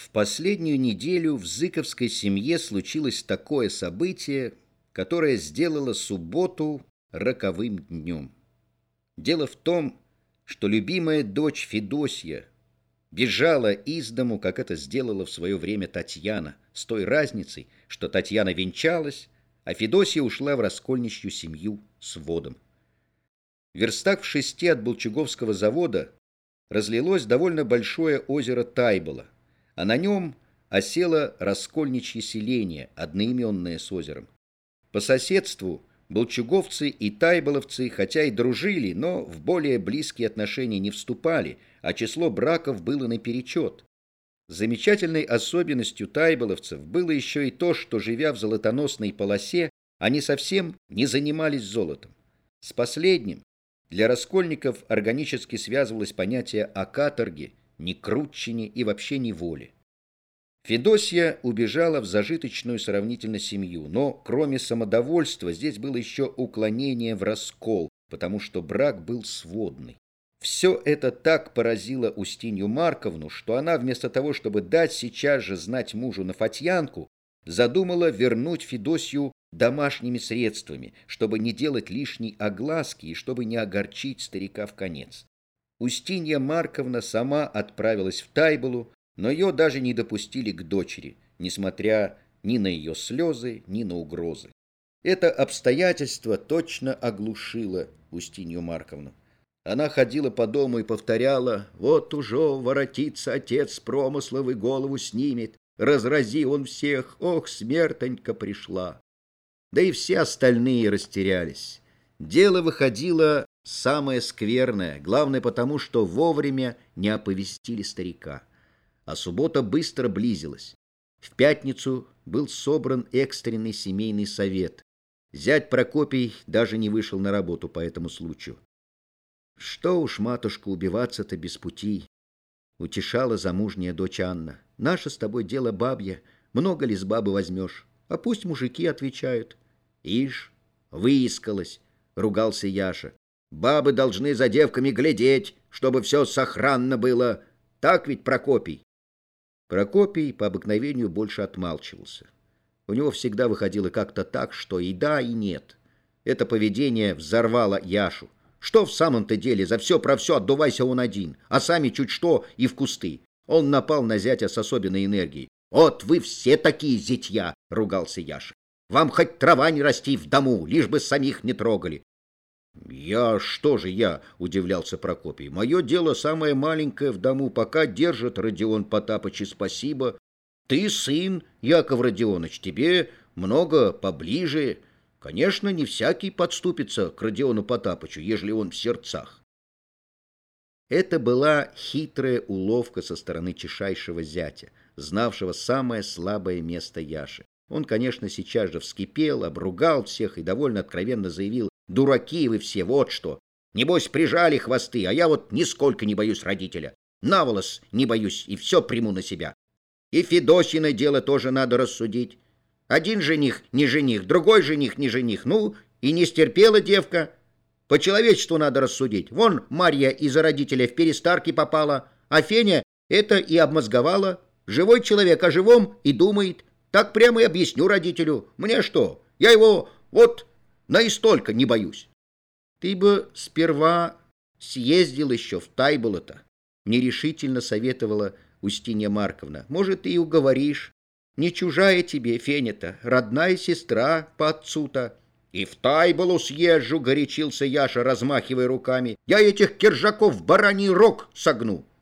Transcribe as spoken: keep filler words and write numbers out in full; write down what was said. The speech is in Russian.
В последнюю неделю в Зыковской семье случилось такое событие, которое сделало субботу роковым днем. Дело в том, что любимая дочь Федосья бежала из дому, как это сделала в свое время Татьяна, с той разницей, что Татьяна венчалась, а Федосья ушла в раскольничью семью с водом. В верстах в шести от Болчуговского завода разлилось довольно большое озеро Тайбола, а на нем осело раскольничье селение, одноименное с озером. По соседству болчуговцы и тайболовцы, хотя и дружили, но в более близкие отношения не вступали, а число браков было наперечет. Замечательной особенностью тайболовцев было еще и то, что, живя в золотоносной полосе, они совсем не занимались золотом. С последним для раскольников органически связывалось понятие о каторге, некрутчине и вообще неволе. Федосья убежала в зажиточную сравнительно семью, но кроме самодовольства здесь было еще уклонение в раскол, потому что брак был сводный. Все это так поразило Устинью Марковну, что она вместо того, чтобы дать сейчас же знать мужу на Фатьянку, задумала вернуть Федосью домашними средствами, чтобы не делать лишней огласки и чтобы не огорчить старика вконец. Устинья Марковна сама отправилась в Тайболу, но ее даже не допустили к дочери, несмотря ни на ее слезы, ни на угрозы. Это обстоятельство точно оглушило Устинью Марковну. Она ходила по дому и повторяла: «Вот уже воротится отец промыслов и голову снимет, разрази он всех, ох, смертонька пришла». Да и все остальные растерялись. Дело выходило самое скверное, главное потому, что вовремя не оповестили старика. А суббота быстро близилась. В пятницу был собран экстренный семейный совет. Зять Прокопий даже не вышел на работу по этому случаю. «Что уж, матушка, убиваться-то без пути», — утешала замужняя дочь Анна. «Наше с тобой дело бабье, много ли с бабы возьмешь? А пусть мужики отвечают». «Ишь, выискалась», — ругался Яша. «Бабы должны за девками глядеть, чтобы все сохранно было. Так ведь, Прокопий?» Прокопий по обыкновению больше отмалчивался. У него всегда выходило как-то так, что и да, и нет. Это поведение взорвало Яшу. Что в самом-то деле, за все про все отдувайся он один, а сами чуть что и в кусты. Он напал на зятя с особенной энергией. «Вот вы все такие зятья!» — ругался Яша. «Вам хоть трава не расти в дому, лишь бы самих не трогали». «Я что же я?» — удивлялся Прокопий. «Мое дело самое маленькое в дому, пока держит Родион Потапыч, и спасибо. Ты сын, Яков Родионыч, тебе много поближе. Конечно, не всякий подступится к Родиону Потапычу, ежели он в сердцах». Это была хитрая уловка со стороны чешайшего зятя, знавшего самое слабое место Яши. Он, конечно, сейчас же вскипел, обругал всех и довольно откровенно заявил: «Дураки вы все, вот что! Небось, прижали хвосты, а я вот нисколько не боюсь родителя. Наволос не боюсь и все приму на себя. И Федосьино дело тоже надо рассудить. Один жених не жених, другой жених не жених. Ну, и не стерпела девка. По человечеству надо рассудить. Вон Марья из-за родителя в перестарки попала, а Феня это и обмозговала. Живой человек о живом и думает. Так прямо и объясню родителю. Мне что? Я его вот наистолько не боюсь». «Ты бы сперва съездил еще в Тайболо-то», — нерешительно советовала Устинья Марковна. «Может, ты и уговоришь. Не чужая тебе, Феня-то, родная сестра по отцу-то». «И в Тайболу съезжу», — горячился Яша, размахивая руками. «Я этих киржаков в бараний рог согну.